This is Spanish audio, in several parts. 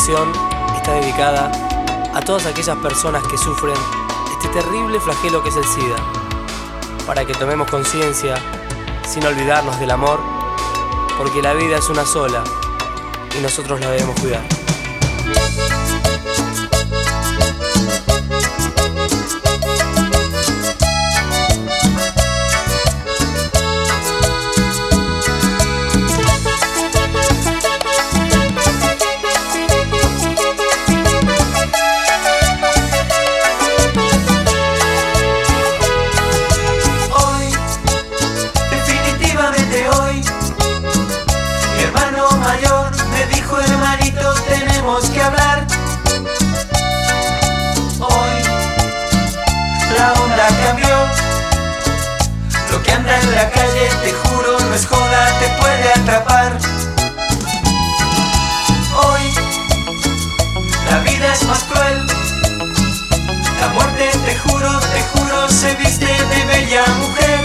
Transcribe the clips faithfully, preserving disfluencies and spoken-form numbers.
canción está dedicada a todas aquellas personas que sufren este terrible flagelo que es el SIDA, para que tomemos conciencia sin olvidarnos del amor, porque la vida es una sola y nosotros la debemos cuidar. Tenemos que hablar. Hoy la onda cambió. Lo que anda en la calle, te juro, no es joda, te puede atrapar. Hoy la vida es más cruel. La muerte, te juro, te juro, se viste de bella mujer.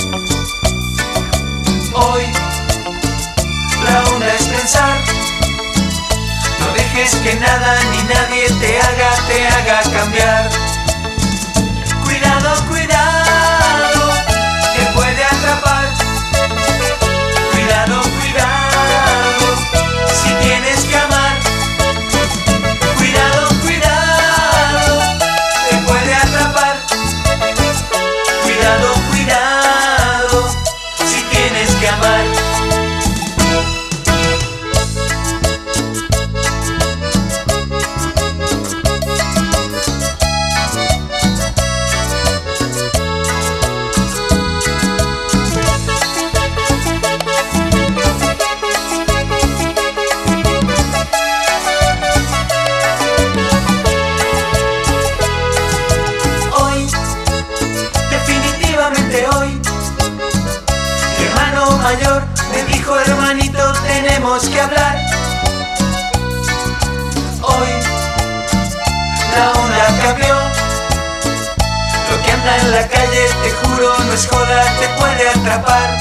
Hoy la onda es pensar. No dejes que nada ni nadie te haga, te haga cambiar. Cuidado, cuidado, te puede atrapar. Cuidado, cuidado, si tienes que amar. Cuidado, cuidado, te puede atrapar. Cuidado, cuidado, si tienes que amar. Hoy, mi hermano mayor me dijo: hermanito, tenemos que hablar. Hoy la onda cambió. Lo que anda en la calle, te juro, no es joda, te puede atrapar.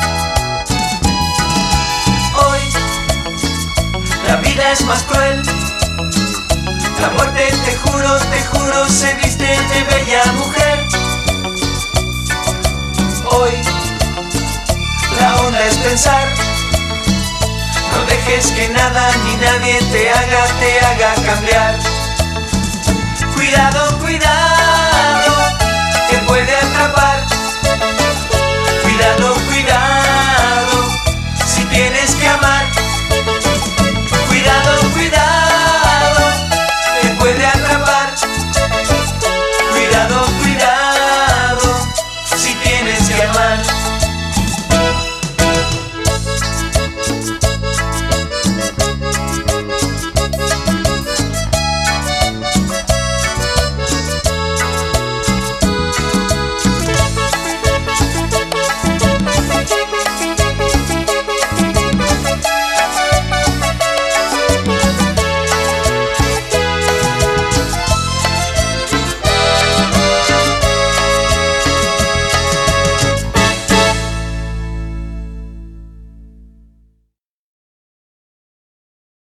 Hoy la vida es más cruel. La muerte, te juro, te juro, se viste de bella mujer. Hoy la onda es pensar. No dejes que nada ni nadie te haga, te haga cambiar. Cuidado,